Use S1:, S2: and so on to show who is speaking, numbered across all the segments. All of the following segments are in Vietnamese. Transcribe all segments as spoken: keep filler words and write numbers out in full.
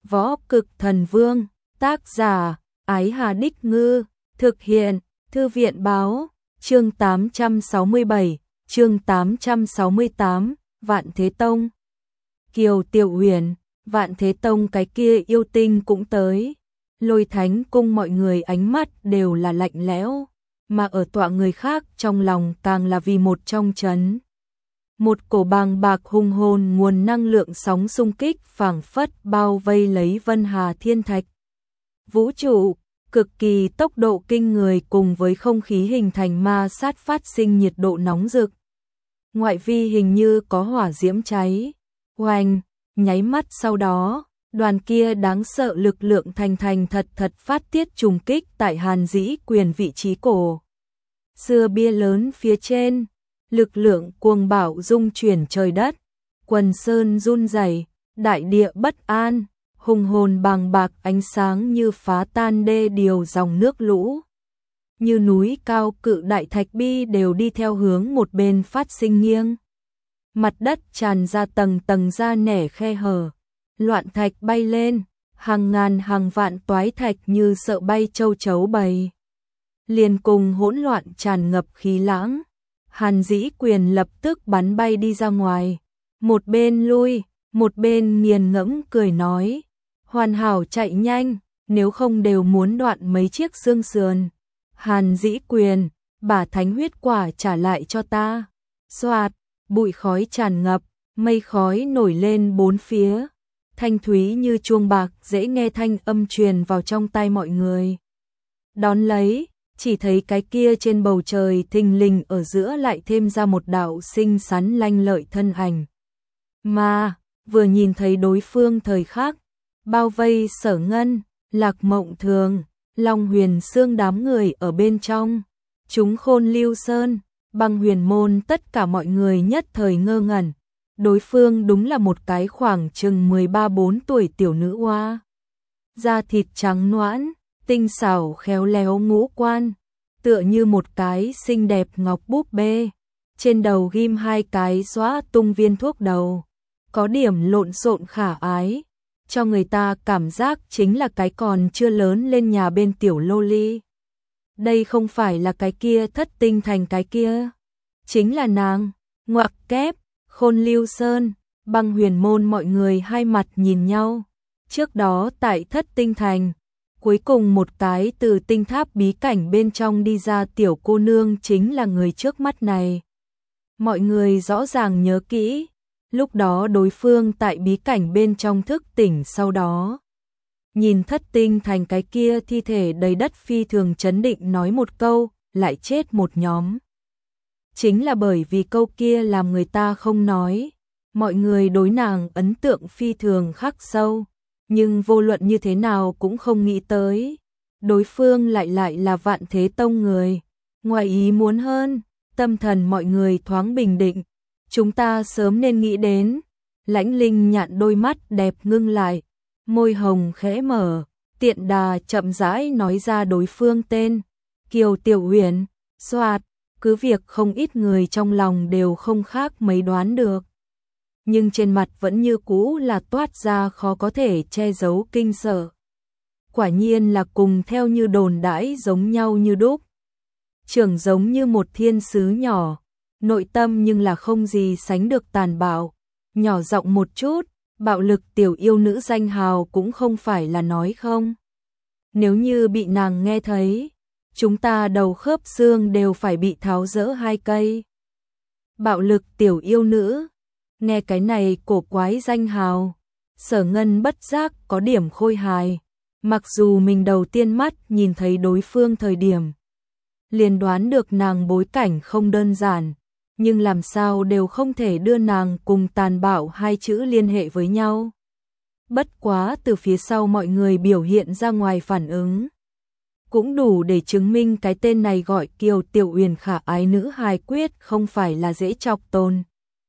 S1: Võ Cực Thần Vương, tác giả, Ái Hà Đích Ngư, thực hiện, Thư viện Báo, chương tám trăm sáu mươi bảy, chương tám trăm sáu mươi tám, Vạn Thế Tông. Kiều Tiểu Huyền, Vạn Thế Tông cái kia yêu tinh cũng tới. Lôi Thánh Cung mọi người ánh mắt đều là lạnh lẽo, mà ở tọa người khác trong lòng càng là vì một trong chấn. Một cổ bàng bạc hùng hồn nguồn năng lượng sóng xung kích phảng phất bao vây lấy Vân Hà Thiên Thạch. Vũ trụ, cực kỳ tốc độ kinh người cùng với không khí hình thành ma sát phát sinh nhiệt độ nóng rực. Ngoại vi hình như có hỏa diễm cháy. Oanh, nháy mắt sau đó, đoàn kia đáng sợ lực lượng thành thành thật thật phát tiết trùng kích tại Hàn Dĩ Quyền vị trí cổ xưa bia lớn phía trên. Lực lượng cuồng bạo rung chuyển trời đất, quần sơn run rẩy, đại địa bất an, hùng hồn bàng bạc ánh sáng như phá tan đê điều dòng nước lũ. Như núi cao cự đại thạch bi đều đi theo hướng một bên phát sinh nghiêng. Mặt đất tràn ra tầng tầng ra nẻ khe hở, loạn thạch bay lên, hàng ngàn hàng vạn toái thạch như sợ bay châu chấu bầy. Liền cùng hỗn loạn tràn ngập khí lãng. Hàn Dĩ Quyền lập tức bắn bay đi ra ngoài, một bên lui, một bên nghiền ngẫm cười nói, hoàn hảo chạy nhanh, nếu không đều muốn đoạn mấy chiếc xương sườn. Hàn Dĩ Quyền, bả thánh huyết quả trả lại cho ta. Xoạt, bụi khói tràn ngập, mây khói nổi lên bốn phía, thanh thúy như chuông bạc dễ nghe thanh âm truyền vào trong tai mọi người. Đón lấy, chỉ thấy cái kia trên bầu trời thình lình ở giữa lại thêm ra một đạo xinh xắn lanh lợi thân ảnh. Mà, vừa nhìn thấy đối phương thời khắc, bao vây Sở Ngân, Lạc Mộng Thường, Long Huyền Xương đám người ở bên trong, chúng Khôn Lưu Sơn, Băng Huyền Môn tất cả mọi người nhất thời ngơ ngẩn. Đối phương đúng là một cái khoảng chừng mười ba bốn tuổi tiểu nữ hoa. Da thịt trắng nõn, tinh xảo khéo léo ngũ quan, tựa như một cái xinh đẹp ngọc búp bê, trên đầu ghim hai cái xóa tung viên thuốc đầu, có điểm lộn xộn khả ái, cho người ta cảm giác chính là cái còn chưa lớn lên nhà bên tiểu loli. Đây không phải là cái kia thất tinh thành cái kia, chính là nàng. Ngoặc kép, Khôn Lưu Sơn, Băng Huyền Môn mọi người hai mặt nhìn nhau. Trước đó tại thất tinh thành, cuối cùng một cái từ tinh tháp bí cảnh bên trong đi ra tiểu cô nương chính là người trước mắt này. Mọi người rõ ràng nhớ kỹ, lúc đó đối phương tại bí cảnh bên trong thức tỉnh, sau đó nhìn thất tinh thành cái kia thi thể đầy đất phi thường chấn định nói một câu, lại chết một nhóm. Chính là bởi vì câu kia làm người ta không nói, mọi người đối nàng ấn tượng phi thường khắc sâu. Nhưng vô luận như thế nào cũng không nghĩ tới, đối phương lại lại là Vạn Thế Tông người. Ngoài ý muốn hơn, tâm thần mọi người thoáng bình định, chúng ta sớm nên nghĩ đến. Lãnh Linh nhạn đôi mắt đẹp ngưng lại, môi hồng khẽ mở, tiện đà chậm rãi nói ra đối phương tên, Kiều Tiểu Huyền. Xoạt, cứ việc không ít người trong lòng đều không khác mấy đoán được, nhưng trên mặt vẫn như cũ là toát ra khó có thể che giấu kinh sợ. Quả nhiên là cùng theo như đồn đãi giống nhau như đúc. Trưởng giống như một thiên sứ nhỏ, nội tâm nhưng là không gì sánh được tàn bạo. Nhỏ giọng một chút, bạo lực tiểu yêu nữ danh hào cũng không phải là nói không. Nếu như bị nàng nghe thấy, chúng ta đầu khớp xương đều phải bị tháo rỡ hai cây. Bạo lực tiểu yêu nữ. Nghe cái này cổ quái danh hào, Sở Ngân bất giác có điểm khôi hài. Mặc dù mình đầu tiên mắt nhìn thấy đối phương thời điểm liền đoán được nàng bối cảnh không đơn giản, nhưng làm sao đều không thể đưa nàng cùng tàn bạo hai chữ liên hệ với nhau. Bất quá từ phía sau mọi người biểu hiện ra ngoài phản ứng, cũng đủ để chứng minh cái tên này gọi Kiều Tiểu Huyền khả ái nữ hài quyết không phải là dễ chọc tồn.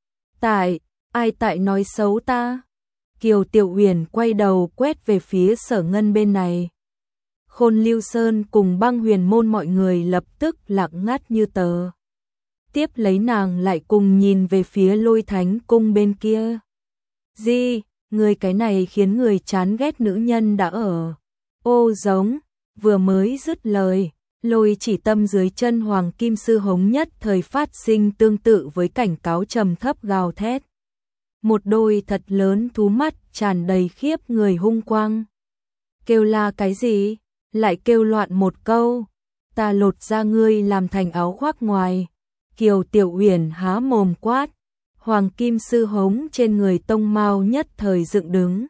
S1: Tại, ai tại nói xấu ta? Kiều Tiểu Huyền quay đầu quét về phía Sở Ngân bên này. Khôn Lưu Sơn cùng Băng Huyền Môn mọi người lập tức lặng ngắt như tờ. Tiếp lấy nàng lại cùng nhìn về phía Lôi Thánh Cung bên kia. Gì? Người cái này khiến người chán ghét nữ nhân đã ở. Ô giống, vừa mới dứt lời, Lôi Chỉ Tâm dưới chân Hoàng Kim Sư Hống nhất thời phát sinh tương tự với cảnh cáo trầm thấp gào thét. Một đôi thật lớn thú mắt tràn đầy khiếp người hung quang. Kêu la cái gì? Lại kêu loạn một câu. Ta lột ra ngươi làm thành áo khoác ngoài. Kiều Tiểu Uyển há mồm quát. Hoàng Kim Sư Hống trên người tông mao nhất thời dựng đứng.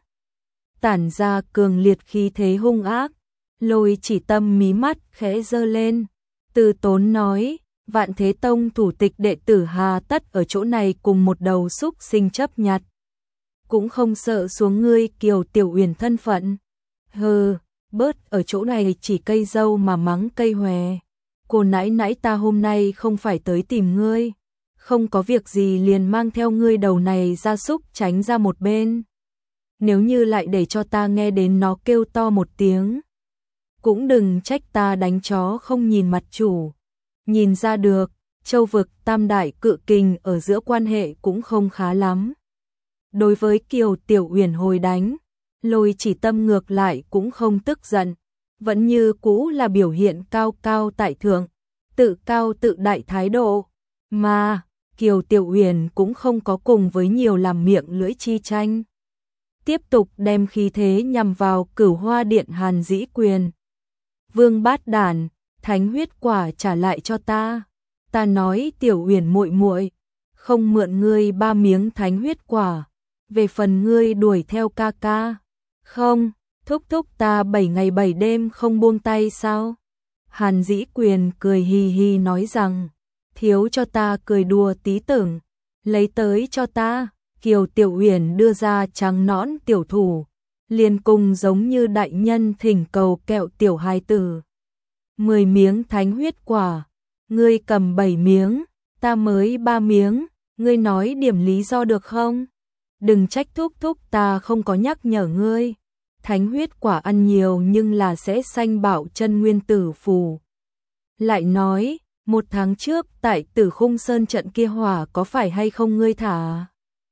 S1: Tản ra cường liệt khí thế hung ác. Lôi Chỉ Tâm mí mắt khẽ giơ lên. Từ tốn nói, Vạn Thế Tông thủ tịch đệ tử hà tất ở chỗ này cùng một đầu xúc sinh chấp nhặt. Cũng không sợ xuống ngươi Kiều Tiểu Uyển thân phận. Hừ, bớt ở chỗ này chỉ cây dâu mà mắng cây hòe. Cô nãy nãy ta hôm nay không phải tới tìm ngươi. Không có việc gì liền mang theo ngươi đầu này ra súc tránh ra một bên. Nếu như lại để cho ta nghe đến nó kêu to một tiếng. Cũng đừng trách ta đánh chó không nhìn mặt chủ. Nhìn ra được, châu vực tam đại cự kình ở giữa quan hệ cũng không khá lắm. Đối với Kiều Tiểu Uyển hồi đánh, Lôi Chỉ Tâm ngược lại cũng không tức giận. Vẫn như cũ là biểu hiện cao cao tại thượng, tự cao tự đại thái độ. Mà, Kiều Tiểu Uyển cũng không có cùng với nhiều làm miệng lưỡi chi tranh. Tiếp tục đem khí thế nhằm vào Cửu Hoa Điện Hàn Dĩ Quyền. Vương bát đản, thánh huyết quả trả lại cho ta. Ta nói Tiểu Uyển muội muội, không mượn ngươi ba miếng thánh huyết quả, về phần ngươi đuổi theo ca ca. Không, thúc thúc ta bảy ngày bảy đêm không buông tay sao? Hàn Dĩ Quyền cười hì hì nói rằng, thiếu cho ta cười đùa tí tưởng, lấy tới cho ta. Kiều Tiểu Uyển đưa ra trắng nõn tiểu thủ, liền cùng giống như đại nhân thỉnh cầu kẹo tiểu hài tử. Mười miếng thánh huyết quả, ngươi cầm bảy miếng, ta mới ba miếng, ngươi nói điểm lý do được không? Đừng trách thúc thúc ta không có nhắc nhở ngươi. Thánh huyết quả ăn nhiều nhưng là sẽ sanh bạo chân nguyên tử phù. Lại nói, một tháng trước tại Tử Khung Sơn trận kia hỏa có phải hay không ngươi thả?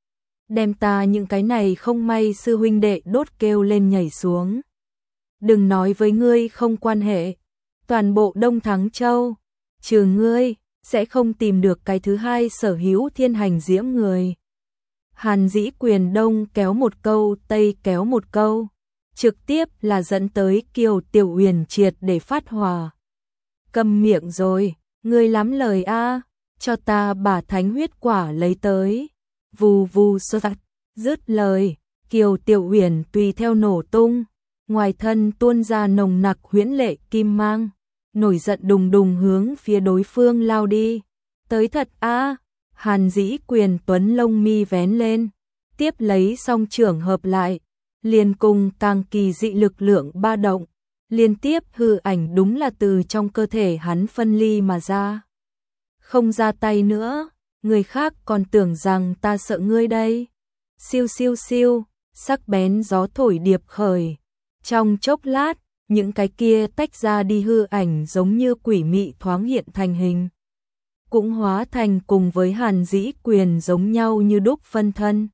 S1: Đem ta những cái này không may sư huynh đệ đốt kêu lên nhảy xuống. Đừng nói với ngươi không quan hệ. Toàn bộ Đông Thắng Châu, trừ ngươi, sẽ không tìm được cái thứ hai sở hữu thiên hành diễm người. Hàn Dĩ Quyền đông kéo một câu, tây kéo một câu. Trực tiếp là dẫn tới Kiều Tiểu Uyển triệt để phát hỏa. Câm miệng rồi, ngươi lắm lời a, cho ta bả thánh huyết quả lấy tới. Vù vù sơ tạc, dứt lời, Kiều Tiểu Uyển tùy theo nổ tung, ngoài thân tuôn ra nồng nặc huyễn lệ kim mang, nổi giận đùng đùng hướng phía đối phương lao đi. Tới thật a, Hàn Dĩ Quyền tuấn lông mi vén lên, tiếp lấy song trưởng hợp lại, liền cùng càng kỳ dị lực lượng ba động, liên tiếp hư ảnh đúng là từ trong cơ thể hắn phân ly mà ra. Không ra tay nữa, người khác còn tưởng rằng ta sợ ngươi đây. Siêu siêu siêu, sắc bén gió thổi điệp khởi. Trong chốc lát, những cái kia tách ra đi hư ảnh giống như quỷ mị thoáng hiện thành hình. Cũng hóa thành cùng với Hàn Dĩ Quyền giống nhau như đúc phân thân.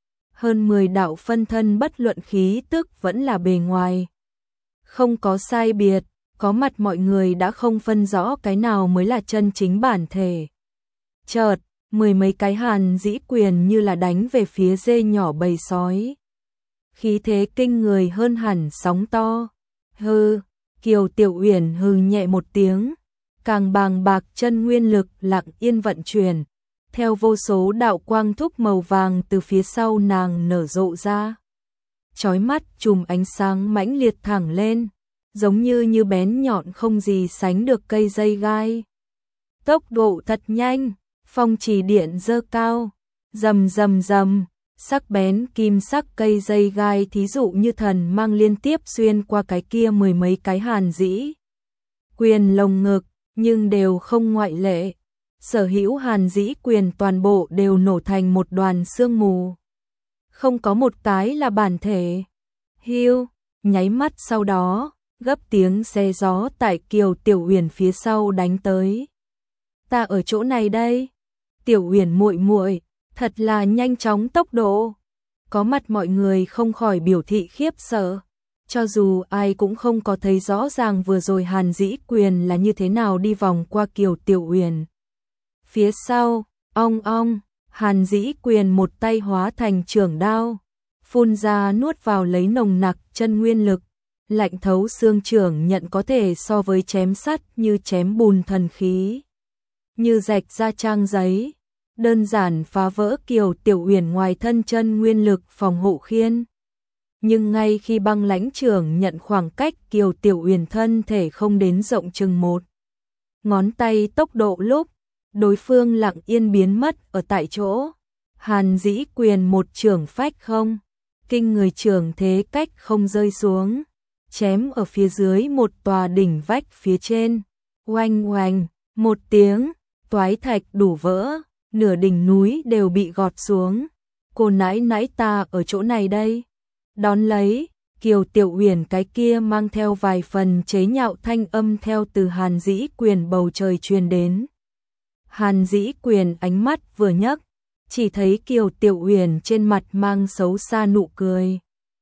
S1: Hơn mười đạo phân thân bất luận khí tức vẫn là bề ngoài. Không có sai biệt, có mặt mọi người đã không phân rõ cái nào mới là chân chính bản thể. Chợt, mười mấy cái Hàn Dĩ Quyền như là đánh về phía dê nhỏ bầy sói. Khí thế kinh người hơn hẳn sóng to. Hừ, Kiều Tiểu Uyển hừ nhẹ một tiếng, càng bàng bạc chân nguyên lực lặng yên vận chuyển, theo vô số đạo quang thúc màu vàng từ phía sau nàng nở rộ ra. Chói mắt chùm ánh sáng mãnh liệt thẳng lên, giống như như bén nhọn không gì sánh được cây dây gai. Tốc độ thật nhanh, phong trì điện dơ cao, rầm rầm rầm, sắc bén kim sắc cây dây gai thí dụ như thần mang liên tiếp xuyên qua cái kia mười mấy cái Hàn Dĩ Quyền lồng ngực, nhưng đều không ngoại lệ. Sở hữu Hàn Dĩ Quyền toàn bộ đều nổ thành một đoàn sương mù. Không có một cái là bản thể. Hiu, nháy mắt sau đó, gấp tiếng xe gió tại Kiều Tiểu Uyển phía sau đánh tới. Ta ở chỗ này đây. Tiểu Uyển muội muội, thật là nhanh chóng tốc độ. Có mặt mọi người không khỏi biểu thị khiếp sợ. Cho dù ai cũng không có thấy rõ ràng vừa rồi Hàn Dĩ Quyền là như thế nào đi vòng qua Kiều Tiểu Uyển. Phía sau, ong ong, Hàn Dĩ Quyền một tay hóa thành trường đao, phun ra nuốt vào lấy nồng nặc chân nguyên lực, lạnh thấu xương trưởng nhận có thể so với chém sắt như chém bùn thần khí. Như rạch ra trang giấy, đơn giản phá vỡ Kiều Tiểu Uyển ngoài thân chân nguyên lực phòng hộ khiên. Nhưng ngay khi băng lãnh trưởng nhận khoảng cách Kiều Tiểu Uyển thân thể không đến rộng chừng một ngón tay tốc độ lúc, đối phương lặng yên biến mất ở tại chỗ. Hàn Dĩ Quyền một trưởng phách không, kinh người trưởng thế cách không rơi xuống, chém ở phía dưới một tòa đỉnh vách phía trên. Oanh oanh, một tiếng, toái thạch đủ vỡ, nửa đỉnh núi đều bị gọt xuống. Cô nãi nãi ta ở chỗ này đây. Đón lấy, Kiều Tiểu Uyển cái kia mang theo vài phần chế nhạo thanh âm theo từ Hàn Dĩ Quyền bầu trời truyền đến. Hàn Dĩ Quyền ánh mắt vừa nhấc, chỉ thấy Kiều Tiểu Uyển trên mặt mang xấu xa nụ cười.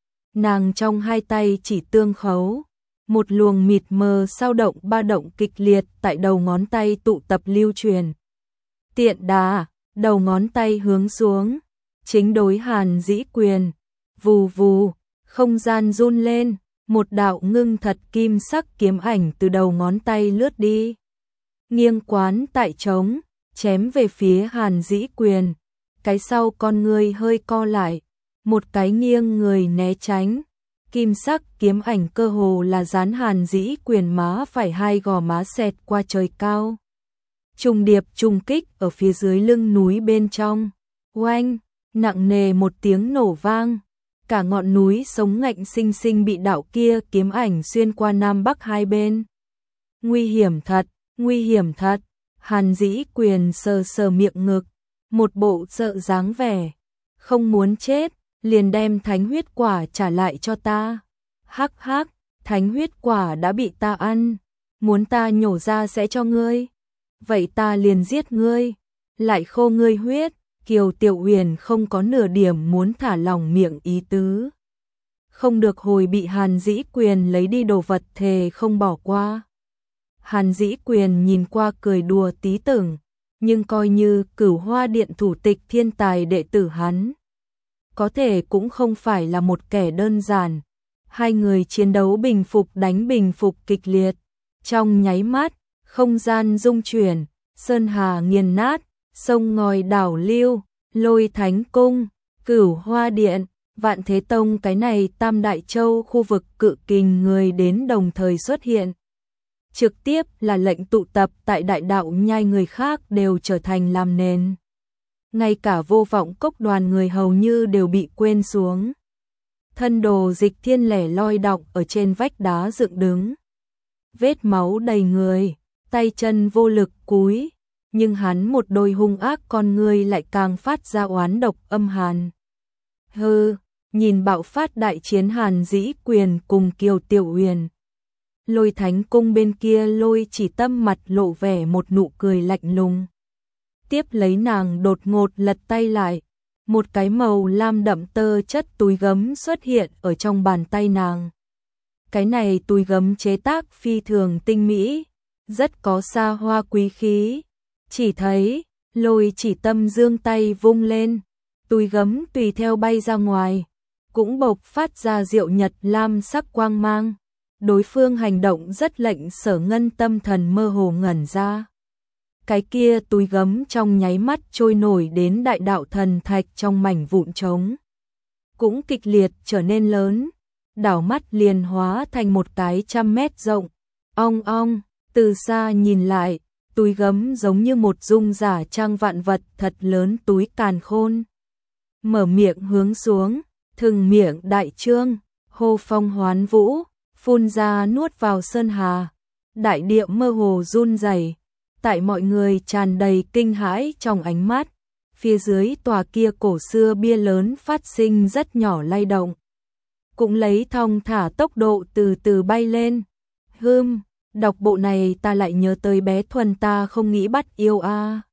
S1: Nàng trong hai tay chỉ tương khấu, một luồng mịt mờ sao động ba động kịch liệt tại đầu ngón tay tụ tập lưu truyền. Tiện đà, đầu ngón tay hướng xuống, chính đối Hàn Dĩ Quyền. Vù vù, không gian run lên, một đạo ngưng thật kim sắc kiếm ảnh từ đầu ngón tay lướt đi. Nghiêng quán tại trống, chém về phía Hàn Dĩ Quyền. Cái sau con người hơi co lại, một cái nghiêng người né tránh. Kim sắc kiếm ảnh cơ hồ là dán Hàn Dĩ Quyền má phải hai gò má xẹt qua trời cao. Trùng điệp trùng kích ở phía dưới lưng núi bên trong. Oanh, nặng nề một tiếng nổ vang. Cả ngọn núi sống ngạnh sinh sinh bị đạo kia kiếm ảnh xuyên qua nam bắc hai bên. Nguy hiểm thật, nguy hiểm thật. Hàn Dĩ Quyền sờ sờ miệng ngực, một bộ sợ dáng vẻ. Không muốn chết, liền đem thánh huyết quả trả lại cho ta. Hắc hắc, thánh huyết quả đã bị ta ăn, muốn ta nhổ ra sẽ cho ngươi. Vậy ta liền giết ngươi, lại khô ngươi huyết. Kiều Tiểu Uyển không có nửa điểm muốn thả lỏng miệng ý tứ. Không được hồi bị Hàn Dĩ Quyền lấy đi đồ vật thề không bỏ qua. Hàn Dĩ Quyền nhìn qua cười đùa tí tưởng, nhưng coi như Cửu Hoa Điện thủ tịch thiên tài đệ tử hắn. Có thể cũng không phải là một kẻ đơn giản. Hai người chiến đấu bình phục đánh bình phục kịch liệt. Trong nháy mắt, không gian rung chuyển, sơn hà nghiền nát. Sông ngòi đảo lưu, Lôi Thánh Cung, Cửu Hoa Điện, Vạn Thế Tông, cái này Tam Đại Châu khu vực cự kình người đến đồng thời xuất hiện. Trực tiếp là lệnh tụ tập tại đại đạo nhai, người khác đều trở thành làm nền. Ngay cả Vô Vọng Cốc đoàn người hầu như đều bị quên xuống. Thân đồ Dịch Thiên lẻ loi đọng ở trên vách đá dựng đứng. Vết máu đầy người, tay chân vô lực cúi. Nhưng hắn một đôi hung ác con ngươi lại càng phát ra oán độc âm hàn. Hừ, nhìn bạo phát đại chiến Hàn Dĩ Quyền cùng Kiều Tiểu Uyển. Lôi Thánh Cung bên kia Lôi Chỉ Tâm mặt lộ vẻ một nụ cười lạnh lùng. Tiếp lấy nàng đột ngột lật tay lại, một cái màu lam đậm tơ chất túi gấm xuất hiện ở trong bàn tay nàng. Cái này túi gấm chế tác phi thường tinh mỹ, rất có xa hoa quý khí. Chỉ thấy, Lôi Chỉ Tâm giương tay vung lên, túi gấm tùy theo bay ra ngoài, cũng bộc phát ra diệu nhật lam sắc quang mang. Đối phương hành động rất lệnh Sở Ngân tâm thần mơ hồ ngẩn ra. Cái kia túi gấm trong nháy mắt trôi nổi đến đại đạo thần thạch trong mảnh vụn trống. Cũng kịch liệt trở nên lớn, đảo mắt liền hóa thành một cái trăm mét rộng. Ong ong, từ xa nhìn lại, túi gấm giống như một dung giả trang vạn vật thật lớn túi càn khôn. Mở miệng hướng xuống, thừng miệng đại trương, hô phong hoán vũ, phun ra nuốt vào sơn hà. Đại địa mơ hồ run rẩy, tại mọi người tràn đầy kinh hãi trong ánh mắt. Phía dưới tòa kia cổ xưa bia lớn phát sinh rất nhỏ lay động. Cũng lấy thong thả tốc độ từ từ bay lên. Hưm, đọc bộ này ta lại nhớ tới bé Thuần ta không nghĩ bắt yêu a. À.